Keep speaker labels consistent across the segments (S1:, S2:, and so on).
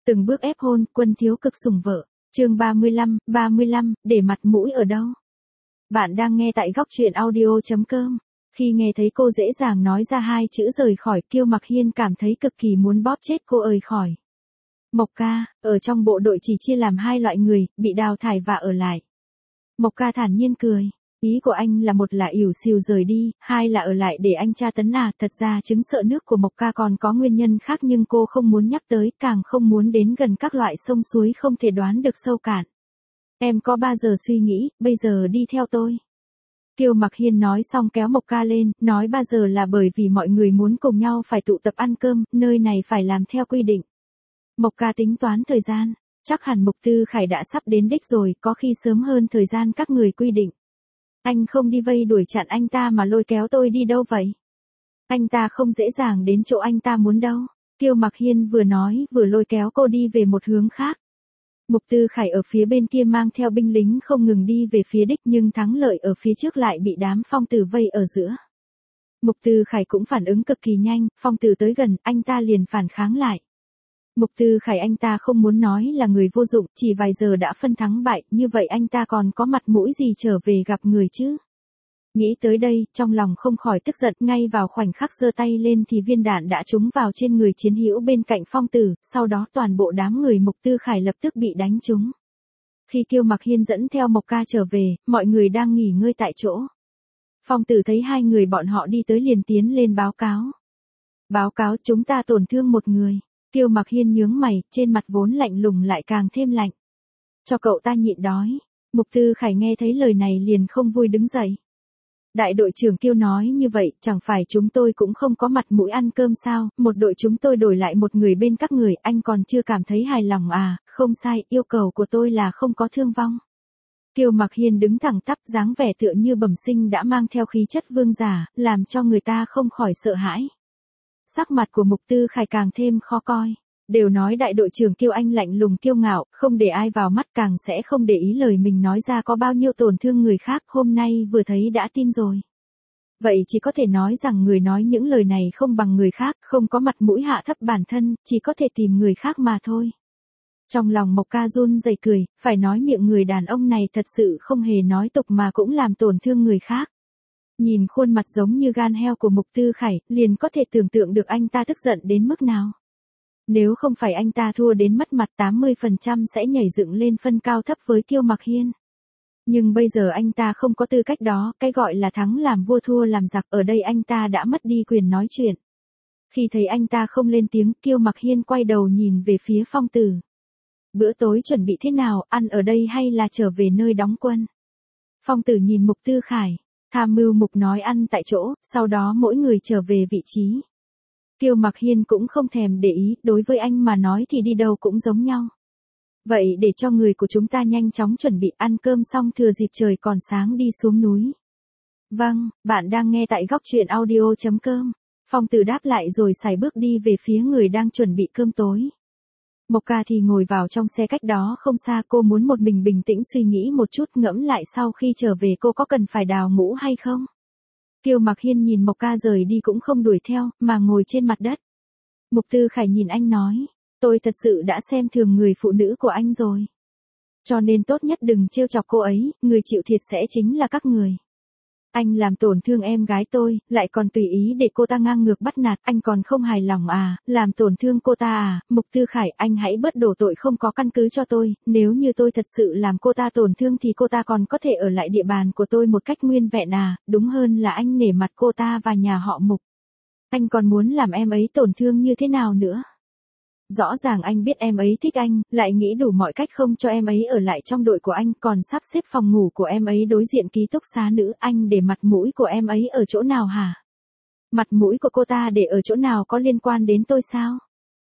S1: Từng bước ép hôn, Quân thiếu cực sủng vợ. Chương 35, để mặt mũi ở đâu? Bạn đang nghe tại góc truyện audio.com. Khi nghe thấy cô dễ dàng nói ra hai chữ rời khỏi, Kiêu Mặc Hiên cảm thấy cực kỳ muốn bóp chết cô ơi khỏi. Mộc ca, ở trong bộ đội chỉ chia làm hai loại người, bị đào thải và ở lại. Mộc ca thản nhiên cười. Ý của anh là một là ỉu xìu rời đi, hai là ở lại để anh tra tấn à. Thật ra chứng sợ nước của Mộc ca còn có nguyên nhân khác nhưng cô không muốn nhắc tới, càng không muốn đến gần các loại sông suối không thể đoán được sâu cạn. Em có bao giờ suy nghĩ, bây giờ đi theo tôi. Kiêu Mặc Hiên nói xong kéo Mộc ca lên, nói bao giờ là bởi vì mọi người muốn cùng nhau phải tụ tập ăn cơm, nơi này phải làm theo quy định. Mộc ca tính toán thời gian, chắc hẳn Mục Tư Khải đã sắp đến đích rồi, có khi sớm hơn thời gian các người quy định. Anh không đi vây đuổi chặn anh ta mà lôi kéo tôi đi đâu vậy? Anh ta không dễ dàng đến chỗ anh ta muốn đâu. Kiêu Mặc Hiên vừa nói vừa lôi kéo cô đi về một hướng khác. Mục Tư Khải ở phía bên kia mang theo binh lính không ngừng đi về phía đích nhưng thắng lợi ở phía trước lại bị đám phong tử vây ở giữa. Mục Tư Khải cũng phản ứng cực kỳ nhanh, phong tử tới gần, anh ta liền phản kháng lại. Mục Tư Khải anh ta không muốn nói là người vô dụng, chỉ vài giờ đã phân thắng bại, như vậy anh ta còn có mặt mũi gì trở về gặp người chứ? Nghĩ tới đây, trong lòng không khỏi tức giận, ngay vào khoảnh khắc giơ tay lên thì viên đạn đã trúng vào trên người chiến hữu bên cạnh phong tử, sau đó toàn bộ đám người Mục Tư Khải lập tức bị đánh trúng. Khi Kiêu Mặc Hiên dẫn theo Mộc ca trở về, mọi người đang nghỉ ngơi tại chỗ. Phong tử thấy hai người bọn họ đi tới liền tiến lên báo cáo. Báo cáo chúng ta tổn thương một người. Kiêu Mặc Hiên nhướng mày, trên mặt vốn lạnh lùng lại càng thêm lạnh. Cho cậu ta nhịn đói. Mục Tư Khải nghe thấy lời này liền không vui đứng dậy. Đại đội trưởng Kiêu nói như vậy, chẳng phải chúng tôi cũng không có mặt mũi ăn cơm sao, một đội chúng tôi đổi lại một người bên các người, anh còn chưa cảm thấy hài lòng à? Không sai, yêu cầu của tôi là không có thương vong. Kiêu Mặc Hiên đứng thẳng tắp, dáng vẻ tựa như bẩm sinh đã mang theo khí chất vương giả, làm cho người ta không khỏi sợ hãi. Sắc mặt của Mục Tư Khải càng thêm khó coi. Đều nói đại đội trưởng Kiêu anh lạnh lùng kiêu ngạo, không để ai vào mắt, càng sẽ không để ý lời mình nói ra có bao nhiêu tổn thương người khác, hôm nay vừa thấy đã tin rồi. Vậy chỉ có thể nói rằng người nói những lời này không bằng người khác, không có mặt mũi hạ thấp bản thân, chỉ có thể tìm người khác mà thôi. Trong lòng Mộc ca run rẩy cười, phải nói miệng người đàn ông này thật sự không hề nói tục mà cũng làm tổn thương người khác. Nhìn khuôn mặt giống như gan heo của Mục Tư Khải, liền có thể tưởng tượng được anh ta tức giận đến mức nào. Nếu không phải anh ta thua đến mất mặt 80% sẽ nhảy dựng lên phân cao thấp với Kiêu Mặc Hiên. Nhưng bây giờ anh ta không có tư cách đó, cái gọi là thắng làm vua thua làm giặc, ở đây anh ta đã mất đi quyền nói chuyện. Khi thấy anh ta không lên tiếng, Kiêu Mặc Hiên quay đầu nhìn về phía phong tử. Bữa tối chuẩn bị thế nào, ăn ở đây hay là trở về nơi đóng quân? Phong tử nhìn Mục Tư Khải. Tham mưu Mục nói ăn tại chỗ, sau đó mỗi người trở về vị trí. Kiêu Mặc Hiên cũng không thèm để ý, đối với anh mà nói thì đi đâu cũng giống nhau. Vậy để cho người của chúng ta nhanh chóng chuẩn bị ăn cơm xong thừa dịp trời còn sáng đi xuống núi. Vâng, bạn đang nghe tại góc truyện audio.com. Phong tử đáp lại rồi sải bước đi về phía người đang chuẩn bị cơm tối. Mộc ca thì ngồi vào trong xe cách đó không xa, cô muốn một mình bình tĩnh suy nghĩ một chút, ngẫm lại sau khi trở về cô có cần phải đào ngũ hay không. Kiêu Mặc Hiên nhìn Mộc ca rời đi cũng không đuổi theo, mà ngồi trên mặt đất. Mục Tư Khải nhìn anh nói, tôi thật sự đã xem thường người phụ nữ của anh rồi. Cho nên tốt nhất đừng trêu chọc cô ấy, người chịu thiệt sẽ chính là các người. Anh làm tổn thương em gái tôi, lại còn tùy ý để cô ta ngang ngược bắt nạt, anh còn không hài lòng à, làm tổn thương cô ta à? Mục Tư Khải, anh hãy bớt đổ tội không có căn cứ cho tôi, nếu như tôi thật sự làm cô ta tổn thương thì cô ta còn có thể ở lại địa bàn của tôi một cách nguyên vẹn à, đúng hơn là anh nể mặt cô ta và nhà họ Mục. Anh còn muốn làm em ấy tổn thương như thế nào nữa? Rõ ràng anh biết em ấy thích anh, lại nghĩ đủ mọi cách không cho em ấy ở lại trong đội của anh, còn sắp xếp phòng ngủ của em ấy đối diện ký túc xá nữ, anh để mặt mũi của em ấy ở chỗ nào hả? Mặt mũi của cô ta để ở chỗ nào có liên quan đến tôi sao?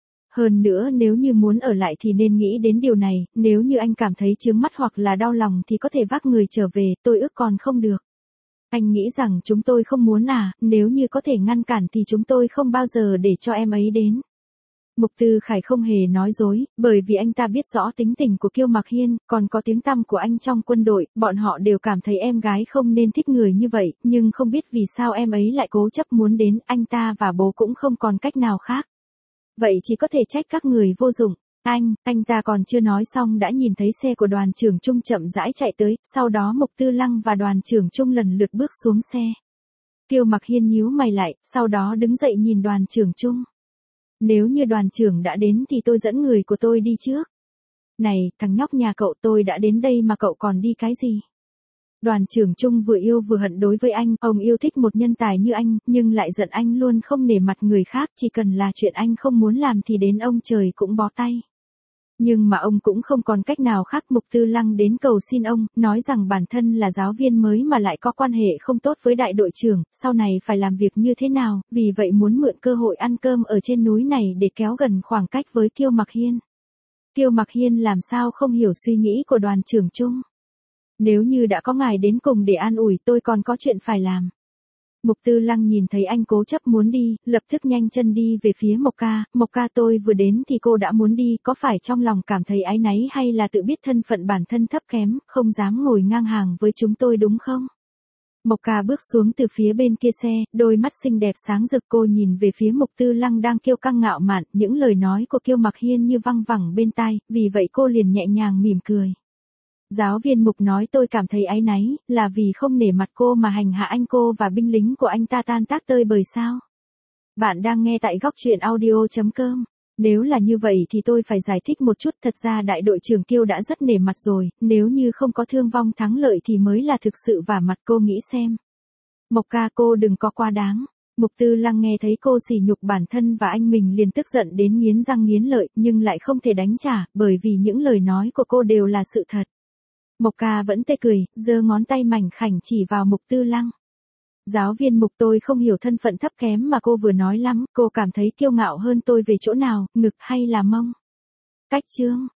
S1: Hơn nữa nếu như muốn ở lại thì nên nghĩ đến điều này, nếu như anh cảm thấy chướng mắt hoặc là đau lòng thì có thể vác người trở về, tôi ước còn không được. Anh nghĩ rằng chúng tôi không muốn à, nếu như có thể ngăn cản thì chúng tôi không bao giờ để cho em ấy đến. Mục Tư Khải không hề nói dối, bởi vì anh ta biết rõ tính tình của Kiêu Mặc Hiên, còn có tiếng tăm của anh trong quân đội, bọn họ đều cảm thấy em gái không nên thích người như vậy, nhưng không biết vì sao em ấy lại cố chấp muốn đến, anh ta và bố cũng không còn cách nào khác. Vậy chỉ có thể trách các người vô dụng. Anh ta còn chưa nói xong đã nhìn thấy xe của đoàn trưởng Trung chậm rãi chạy tới, sau đó Mục Tư Lăng và đoàn trưởng Trung lần lượt bước xuống xe. Kiều Mặc Hiên nhíu mày lại, sau đó đứng dậy nhìn đoàn trưởng Trung. Nếu như đoàn trưởng đã đến thì tôi dẫn người của tôi đi trước. Này, thằng nhóc nhà cậu, tôi đã đến đây mà cậu còn đi cái gì? Đoàn trưởng Trung vừa yêu vừa hận đối với anh, ông yêu thích một nhân tài như anh, nhưng lại giận anh luôn không nể mặt người khác, chỉ cần là chuyện anh không muốn làm thì đến ông trời cũng bó tay. Nhưng mà ông cũng không còn cách nào khác. Mục Tư Lăng đến cầu xin ông, nói rằng bản thân là giáo viên mới mà lại có quan hệ không tốt với đại đội trưởng, sau này phải làm việc như thế nào, vì vậy muốn mượn cơ hội ăn cơm ở trên núi này để kéo gần khoảng cách với Kiều Mặc Hiên. Kiều Mặc Hiên làm sao không hiểu suy nghĩ của đoàn trưởng Trung. Nếu như đã có ngài đến cùng để an ủi, tôi còn có chuyện phải làm. Mục Tư Lăng nhìn thấy anh cố chấp muốn đi, lập tức nhanh chân đi về phía Mộc Ca. Mộc Ca, tôi vừa đến thì cô đã muốn đi, có phải trong lòng cảm thấy áy náy hay là tự biết thân phận bản thân thấp kém, không dám ngồi ngang hàng với chúng tôi đúng không? Mộc Ca bước xuống từ phía bên kia xe, đôi mắt xinh đẹp sáng rực, cô nhìn về phía Mục Tư Lăng đang kiêu căng ngạo mạn, những lời nói của Kiều Mặc Hiên như văng vẳng bên tai, vì vậy cô liền nhẹ nhàng mỉm cười. Giáo viên Mục nói tôi cảm thấy áy náy, là vì không nể mặt cô mà hành hạ anh, cô và binh lính của anh ta tan tác tơi bời sao? Bạn đang nghe tại góc truyện audio.com. Nếu là như vậy thì tôi phải giải thích một chút, thật ra đại đội trưởng Kiều đã rất nể mặt rồi, nếu như không có thương vong thắng lợi thì mới là thực sự vả mặt, cô nghĩ xem. Mộc Ca, cô đừng có quá đáng. Mục Tư Lăng nghe thấy cô sỉ nhục bản thân và anh mình liền tức giận đến nghiến răng nghiến lợi, nhưng lại không thể đánh trả, bởi vì những lời nói của cô đều là sự thật. Mộc Ca vẫn tê cười, giơ ngón tay mảnh khảnh chỉ vào Mục Tư Lăng. Giáo viên Mục, tôi không hiểu thân phận thấp kém mà cô vừa nói lắm, cô cảm thấy kiêu ngạo hơn tôi về chỗ nào, ngực hay là mông? Cách chương